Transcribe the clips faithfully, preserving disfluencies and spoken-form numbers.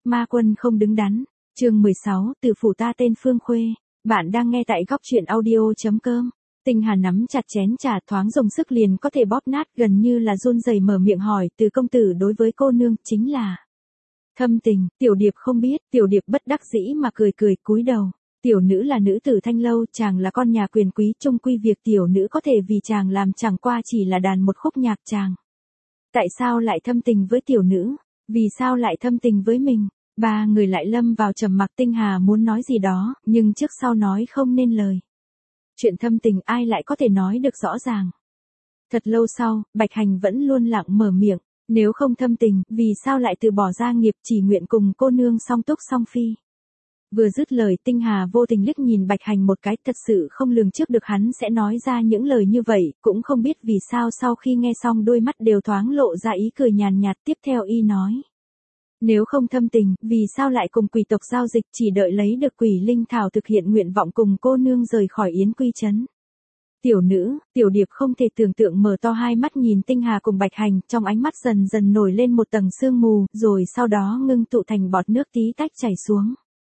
Ma quân không đứng đắn. Chương mười sáu, từ phủ ta tên Phương Khuê. Bạn đang nghe tại góc truyện audio chấm com. Tinh Hà nắm chặt chén trà, thoáng dùng sức liền có thể bóp nát, gần như là run rẩy mở miệng hỏi, từ công tử đối với cô nương chính là thâm tình. Tiểu Điệp không biết, Tiểu Điệp bất đắc dĩ mà cười cười cúi đầu. Tiểu nữ là nữ tử Thanh Lâu, chàng là con nhà quyền quý, chung quy việc tiểu nữ có thể vì chàng làm chẳng qua chỉ là đàn một khúc nhạc chàng. Tại sao lại thâm tình với tiểu nữ? Vì sao lại thâm tình với mình? Ba người lại lâm vào trầm mặc. Tinh Hà muốn nói gì đó, nhưng trước sau nói không nên lời. Chuyện thâm tình ai lại có thể nói được rõ ràng. Thật lâu sau, Bạch Hành vẫn luôn lặng mở miệng. Nếu không thâm tình, vì sao lại từ bỏ gia nghiệp, chỉ nguyện cùng cô nương song túc song phi? Vừa dứt lời, Tinh Hà vô tình liếc nhìn Bạch Hành một cái, thật sự không lường trước được hắn sẽ nói ra những lời như vậy, cũng không biết vì sao sau khi nghe xong đôi mắt đều thoáng lộ ra ý cười nhàn nhạt. Tiếp theo y nói. Nếu không thâm tình, vì sao lại cùng quỷ tộc giao dịch, chỉ đợi lấy được quỷ linh thảo thực hiện nguyện vọng cùng cô nương rời khỏi Yến Quy Trấn? Tiểu nữ, Tiểu Điệp không thể tưởng tượng mở to hai mắt nhìn Tinh Hà cùng Bạch Hành, trong ánh mắt dần dần nổi lên một tầng sương mù, rồi sau đó ngưng tụ thành bọt nước tí tách chảy xuống.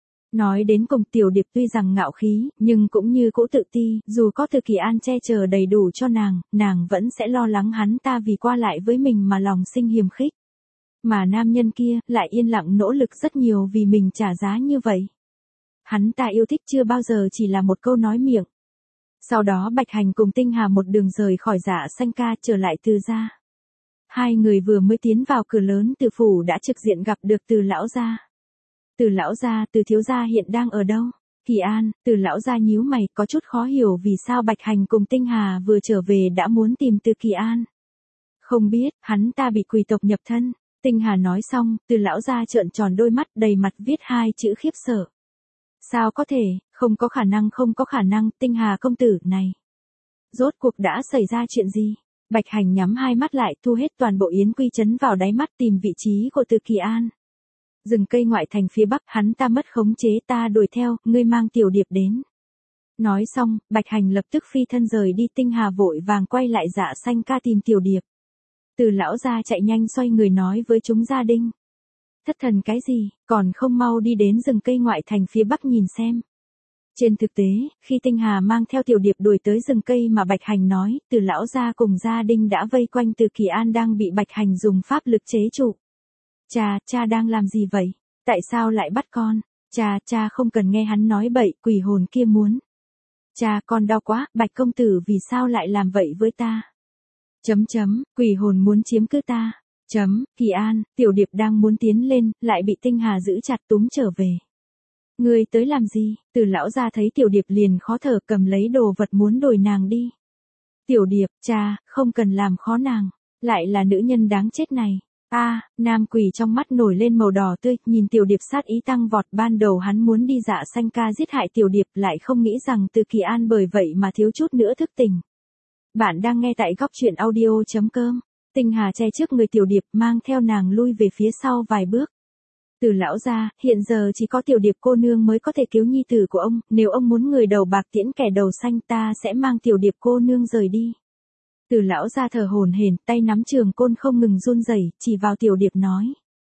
Nói đến cùng, Tiểu Điệp tuy rằng ngạo khí, nhưng cũng như cũ tự ti, dù có Từ Kỳ An che chở đầy đủ cho nàng, nàng vẫn sẽ lo lắng hắn ta vì qua lại với mình mà lòng sinh hiềm khích. Mà nam nhân kia, lại yên lặng nỗ lực rất nhiều vì mình trả giá như vậy. Hắn ta yêu thích chưa bao giờ chỉ là một câu nói miệng. Sau đó Bạch Hành cùng Tinh Hà một đường rời khỏi Dạ Xanh Ca trở lại Từ gia. Hai người vừa mới tiến vào cửa lớn Từ phủ đã trực diện gặp được Từ lão gia. Từ lão gia, Từ thiếu gia hiện đang ở đâu? Kỳ An. Từ lão gia nhíu mày, có chút khó hiểu vì sao Bạch Hành cùng Tinh Hà vừa trở về đã muốn tìm Từ Kỳ An. Không biết, hắn ta bị quỷ tộc nhập thân. Tinh Hà nói xong, Từ lão gia trợn tròn đôi mắt, đầy mặt viết hai chữ khiếp sợ. Sao có thể, không có khả năng, không có khả năng, Tinh Hà công tử này. Rốt cuộc đã xảy ra chuyện gì? Bạch Hành nhắm hai mắt lại, thu hết toàn bộ Yến Quy Trấn vào đáy mắt, tìm vị trí của Từ Kỳ An. Rừng cây ngoại thành phía bắc, hắn ta mất khống chế, ta đuổi theo, ngươi mang Tiểu Điệp đến. Nói xong, Bạch Hành lập tức phi thân rời đi. Tinh Hà vội vàng quay lại Dạ Xanh Ca tìm Tiểu Điệp. Từ lão gia chạy nhanh xoay người nói với chúng gia đình. Thất thần cái gì, còn không mau đi đến rừng cây ngoại thành phía bắc nhìn xem. Trên thực tế, khi Tinh Hà mang theo Tiểu Điệp đuổi tới rừng cây mà Bạch Hành nói, Từ lão gia cùng gia đình đã vây quanh Từ Kỳ An đang bị Bạch Hành dùng pháp lực chế trụ. Cha, cha đang làm gì vậy? Tại sao lại bắt con? Cha, cha không cần nghe hắn nói bậy, quỷ hồn kia muốn. Cha, con đau quá, Bạch công tử vì sao lại làm vậy với ta? Chấm chấm, quỷ hồn muốn chiếm cứ ta. Chấm, Kỳ An. Tiểu Điệp đang muốn tiến lên, lại bị Tinh Hà giữ chặt túm trở về. Ngươi tới làm gì? Từ lão gia thấy Tiểu Điệp liền khó thở, cầm lấy đồ vật muốn đuổi nàng đi. Tiểu Điệp, cha, không cần làm khó nàng. Lại là nữ nhân đáng chết này. A, à, nam quỷ trong mắt nổi lên màu đỏ tươi, nhìn Tiểu Điệp sát ý tăng vọt. Ban đầu hắn muốn đi Dạ Xanh Ca giết hại Tiểu Điệp, lại không nghĩ rằng Từ Kỳ An bởi vậy mà thiếu chút nữa thức tỉnh. Bạn đang nghe tại góc truyện audio chấm com. Tinh Hà che trước người Tiểu Điệp, mang theo nàng lui về phía sau vài bước. Từ lão gia, hiện giờ chỉ có Tiểu Điệp cô nương mới có thể cứu nhi tử của ông, nếu ông muốn người đầu bạc tiễn kẻ đầu xanh, ta sẽ mang Tiểu Điệp cô nương rời đi. Từ lão gia thở hổn hển, tay nắm trường côn không ngừng run rẩy, chỉ vào Tiểu Điệp nói.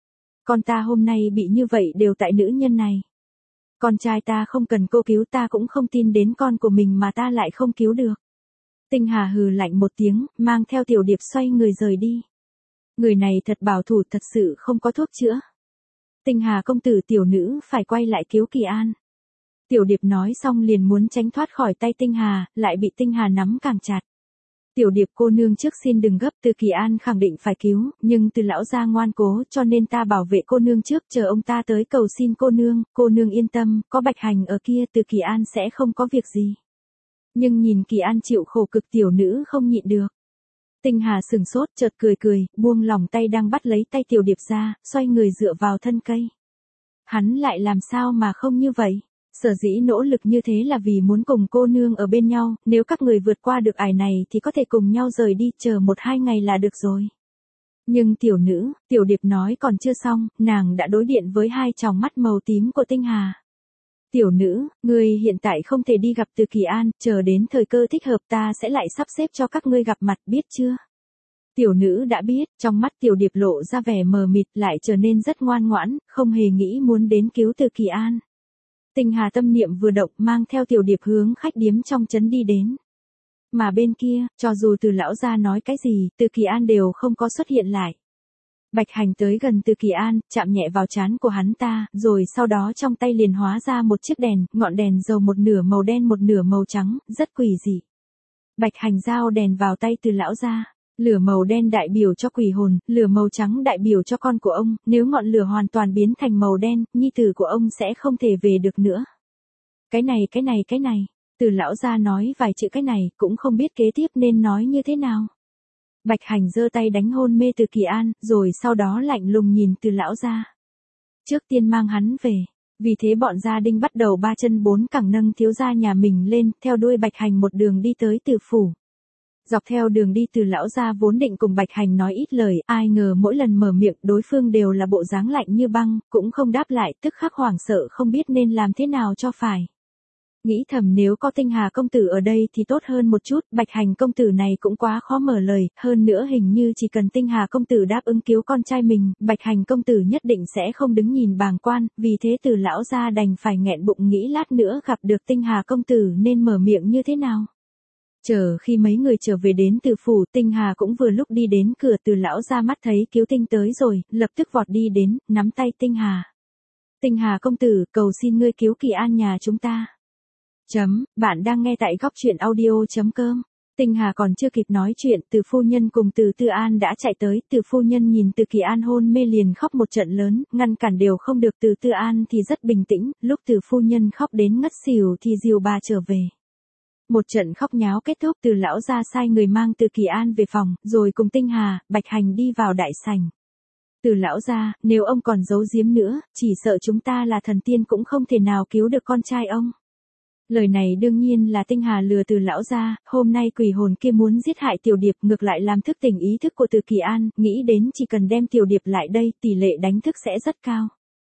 Con ta hôm nay bị như vậy đều tại nữ nhân này. Con trai ta không cần cô cứu, ta cũng không tin đến con của mình mà ta lại không cứu được. Tinh Hà hừ lạnh một tiếng, mang theo Tiểu Điệp xoay người rời đi. Người này thật bảo thủ, thật sự không có thuốc chữa. Tinh Hà công tử, tiểu nữ phải quay lại cứu Kỳ An. Tiểu Điệp nói xong liền muốn tránh thoát khỏi tay Tinh Hà, lại bị Tinh Hà nắm càng chặt. Tiểu Điệp cô nương trước xin đừng gấp, Từ Kỳ An khẳng định phải cứu, nhưng Từ lão gia ngoan cố cho nên ta bảo vệ cô nương trước, chờ ông ta tới cầu xin cô nương, cô nương yên tâm, có Bạch Hành ở kia, Từ Kỳ An sẽ không có việc gì. Nhưng nhìn Kỳ An chịu khổ cực, tiểu nữ không nhịn được. Tinh Hà sừng sốt, chợt cười cười, buông lỏng tay đang bắt lấy tay Tiểu Điệp ra, xoay người dựa vào thân cây. Hắn lại làm sao mà không như vậy? Sở dĩ nỗ lực như thế là vì muốn cùng cô nương ở bên nhau, nếu các người vượt qua được ải này thì có thể cùng nhau rời đi, chờ một hai ngày là được rồi. Nhưng tiểu nữ, Tiểu Điệp nói còn chưa xong, nàng đã đối điện với hai tròng mắt màu tím của Tinh Hà. Tiểu nữ, ngươi hiện tại không thể đi gặp Từ Kỳ An, chờ đến thời cơ thích hợp ta sẽ lại sắp xếp cho các ngươi gặp mặt, biết chưa? Tiểu nữ đã biết, trong mắt Tiểu Điệp lộ ra vẻ mờ mịt lại trở nên rất ngoan ngoãn, không hề nghĩ muốn đến cứu Từ Kỳ An. Tinh Hà tâm niệm vừa động mang theo Tiểu Điệp hướng khách điếm trong trấn đi đến. Mà bên kia, cho dù Từ lão gia nói cái gì, Từ Kỳ An đều không có xuất hiện lại. Bạch Hành tới gần Từ Kỳ An, chạm nhẹ vào trán của hắn ta, rồi sau đó trong tay liền hóa ra một chiếc đèn, ngọn đèn dầu một nửa màu đen một nửa màu trắng, rất quỷ dị. Bạch Hành giao đèn vào tay Từ lão gia. Lửa màu đen đại biểu cho quỷ hồn, lửa màu trắng đại biểu cho con của ông, nếu ngọn lửa hoàn toàn biến thành màu đen, nhi tử của ông sẽ không thể về được nữa. Cái này cái này cái này, Từ lão gia nói vài chữ cái này, cũng không biết kế tiếp nên nói như thế nào. Bạch Hành giơ tay đánh hôn mê Từ Kỳ An, rồi sau đó lạnh lùng nhìn Từ lão gia. Trước tiên mang hắn về, vì thế bọn gia đình bắt đầu ba chân bốn cẳng nâng thiếu gia nhà mình lên, theo đuôi Bạch Hành một đường đi tới Từ phủ. Dọc theo đường đi Từ lão gia vốn định cùng Bạch Hành nói ít lời, ai ngờ mỗi lần mở miệng đối phương đều là bộ dáng lạnh như băng, cũng không đáp lại, tức khắc hoảng sợ không biết nên làm thế nào cho phải. Nghĩ thầm nếu có Tinh Hà công tử ở đây thì tốt hơn một chút, Bạch Hành công tử này cũng quá khó mở lời, hơn nữa hình như chỉ cần Tinh Hà công tử đáp ứng cứu con trai mình, Bạch Hành công tử nhất định sẽ không đứng nhìn bàng quan, vì thế Từ lão gia đành phải nghẹn bụng nghĩ lát nữa gặp được Tinh Hà công tử nên mở miệng như thế nào. Chờ khi mấy người trở về đến Từ phủ, Tinh Hà cũng vừa lúc đi đến cửa. Từ lão ra mắt thấy Cứu Tinh tới rồi, lập tức vọt đi đến, nắm tay Tinh Hà. Tinh Hà công tử, cầu xin ngươi cứu Kỳ An nhà chúng ta. Chấm, bạn đang nghe tại góc truyện audio chấm com. Tinh Hà còn chưa kịp nói chuyện, Từ phu nhân cùng Từ Tư An đã chạy tới. Từ phu nhân nhìn Từ Kỳ An hôn mê liền khóc một trận lớn, ngăn cản đều không được. Từ Tư An thì rất bình tĩnh, lúc Từ phu nhân khóc đến ngất xỉu thì dìu bà trở về. Một trận khóc nháo kết thúc, Từ lão ra sai người mang Từ Kỳ An về phòng, rồi cùng Tinh Hà, Bạch Hành đi vào đại sảnh. Từ lão ra, nếu ông còn giấu giếm nữa, chỉ sợ chúng ta là thần tiên cũng không thể nào cứu được con trai ông. Lời này đương nhiên là Tinh Hà lừa Từ lão ra, hôm nay quỷ hồn kia muốn giết hại Tiểu Điệp, ngược lại làm thức tỉnh ý thức của Từ Kỳ An, nghĩ đến chỉ cần đem Tiểu Điệp lại đây, tỷ lệ đánh thức sẽ rất cao.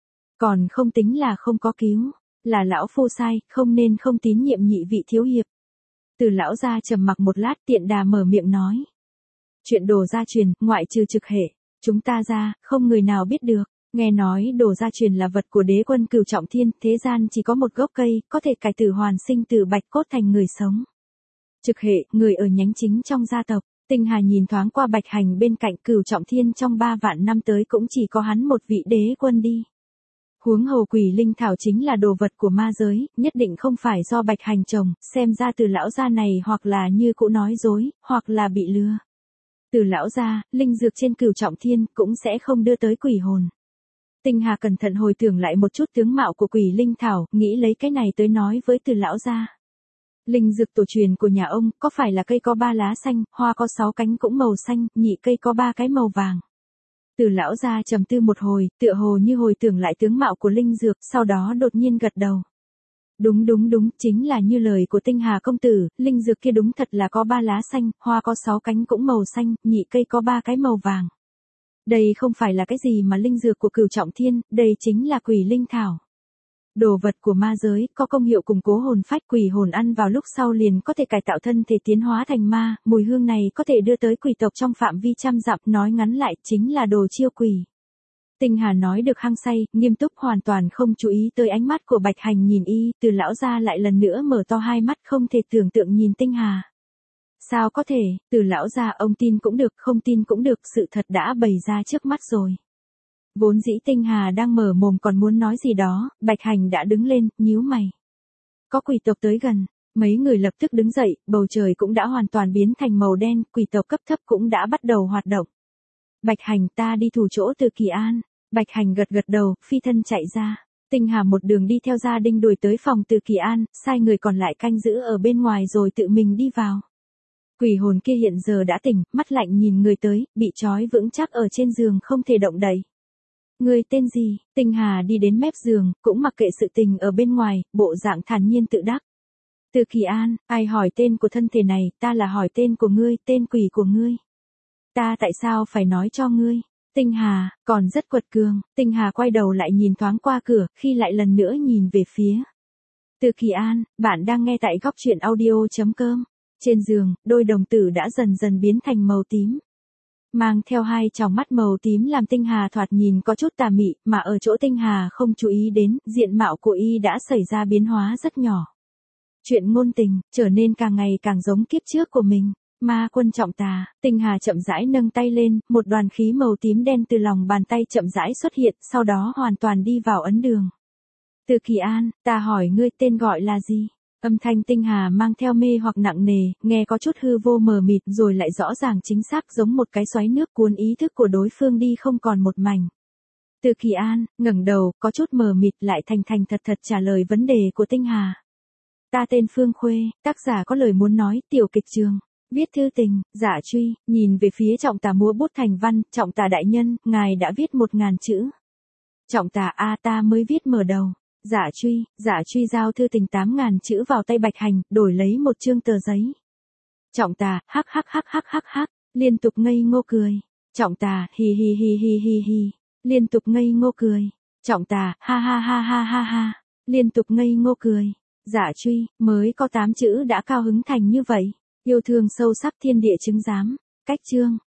Còn không tính là không có cứu, là lão phu sai, không nên không tín nhiệm nhị vị thiếu hiệp. Từ lão gia trầm mặc một lát, tiện đà mở miệng nói. Chuyện đồ gia truyền, ngoại trừ Trực Hệ, chúng ta ra, không người nào biết được. Nghe nói đồ gia truyền là vật của đế quân Cửu Trọng Thiên, thế gian chỉ có một gốc cây, có thể cải tử hoàn sinh từ bạch cốt thành người sống. Trực Hệ, người ở nhánh chính trong gia tộc. Tinh Hà nhìn thoáng qua Bạch Hành bên cạnh. Cửu Trọng Thiên trong ba vạn năm tới cũng chỉ có hắn một vị đế quân đi. Huống hồ quỷ linh thảo chính là đồ vật của ma giới, nhất định không phải do Bạch Hành trồng, xem ra Từ lão gia này hoặc là như cũ nói dối, hoặc là bị lừa. Từ lão gia, linh dược trên Cửu Trọng Thiên cũng sẽ không đưa tới quỷ hồn. Tinh Hà cẩn thận hồi tưởng lại một chút tướng mạo của quỷ linh thảo, nghĩ lấy cái này tới nói với Từ lão gia. Linh dược tổ truyền của nhà ông, có phải là cây có ba lá xanh, hoa có sáu cánh cũng màu xanh, nhị cây có ba cái màu vàng. Từ lão gia trầm tư một hồi, tựa hồ như hồi tưởng lại tướng mạo của linh dược, sau đó đột nhiên gật đầu. Đúng đúng đúng, chính là như lời của Tinh Hà công tử, linh dược kia đúng thật là có ba lá xanh, hoa có sáu cánh cũng màu xanh, nhị cây có ba cái màu vàng. Đây không phải là cái gì mà linh dược của Cửu Trọng Thiên, đây chính là quỷ linh thảo. Đồ vật của ma giới, có công hiệu củng cố hồn phách, quỷ hồn ăn vào lúc sau liền có thể cải tạo thân thể tiến hóa thành ma, mùi hương này có thể đưa tới quỷ tộc trong phạm vi trăm dặm, nói ngắn lại chính là đồ chiêu quỷ. Tinh Hà nói được hăng say, nghiêm túc hoàn toàn không chú ý tới ánh mắt của Bạch Hành nhìn y, Từ lão ra lại lần nữa mở to hai mắt không thể tưởng tượng nhìn Tinh Hà. Sao có thể, Từ lão ra ông tin cũng được, không tin cũng được, sự thật đã bày ra trước mắt rồi. Vốn dĩ Tinh Hà đang mở mồm còn muốn nói gì đó, Bạch Hành đã đứng lên, nhíu mày. Có quỷ tộc tới gần, mấy người lập tức đứng dậy, bầu trời cũng đã hoàn toàn biến thành màu đen, quỷ tộc cấp thấp cũng đã bắt đầu hoạt động. Bạch Hành, ta đi thủ chỗ Từ Kỳ An. Bạch Hành gật gật đầu, phi thân chạy ra. Tinh Hà một đường đi theo gia đình đuổi tới phòng Từ Kỳ An, sai người còn lại canh giữ ở bên ngoài rồi tự mình đi vào. Quỷ hồn kia hiện giờ đã tỉnh, mắt lạnh nhìn người tới, bị trói vững chắc ở trên giường không thể động đậy. Người tên gì? Tinh Hà đi đến mép giường, cũng mặc kệ sự tình ở bên ngoài, bộ dạng thản nhiên tự đắc. Từ Kỳ An, ai hỏi tên của thân thể này, ta là hỏi tên của ngươi, tên quỷ của ngươi. Ta tại sao phải nói cho ngươi? Tinh Hà, còn rất quật cường. Tinh Hà quay đầu lại nhìn thoáng qua cửa, khi lại lần nữa nhìn về phía. Từ Kỳ An, bạn đang nghe tại góc truyện audio chấm com. Trên giường, đôi đồng tử đã dần dần biến thành màu tím. mang theo hai tròng mắt màu tím làm Tinh Hà thoạt nhìn có chút tà mị, mà ở chỗ Tinh Hà không chú ý đến, diện mạo của y đã xảy ra biến hóa rất nhỏ. Chuyện ngôn tình, trở nên càng ngày càng giống kiếp trước của mình. Ma quân trọng tà, Tinh Hà chậm rãi nâng tay lên, một đoàn khí màu tím đen từ lòng bàn tay chậm rãi xuất hiện, sau đó hoàn toàn đi vào ấn đường. Từ Kỳ An, ta hỏi ngươi tên gọi là gì? Âm thanh Tinh Hà mang theo mê hoặc nặng nề, nghe có chút hư vô mờ mịt rồi lại rõ ràng chính xác giống một cái xoáy nước cuốn ý thức của đối phương đi không còn một mảnh. Từ Kỳ An, ngẩng đầu, có chút mờ mịt lại thành thành thật thật trả lời vấn đề của Tinh Hà. Ta tên Phương Khuê, tác giả có lời muốn nói, tiểu kịch trường. Viết thư tình, Dạ Truy, nhìn về phía Trọng Tà múa bút thành văn, Trọng Tà đại nhân, ngài đã viết một ngàn chữ. Trọng Tà a ta mới viết mở đầu. Dạ Truy, Dạ Truy giao thư tình tám ngàn chữ vào tay Bạch Hành, đổi lấy một chương tờ giấy. Trọng Tà, hắc hắc hắc hắc hắc hắc, liên tục ngây ngô cười. Trọng Tà, hi hi hi hi hi hi, liên tục ngây ngô cười. Trọng Tà, ha ha ha ha ha ha, liên tục ngây ngô cười. Dạ Truy, mới có tám chữ đã cao hứng thành như vậy. Yêu thương sâu sắc thiên địa chứng giám. Cách chương.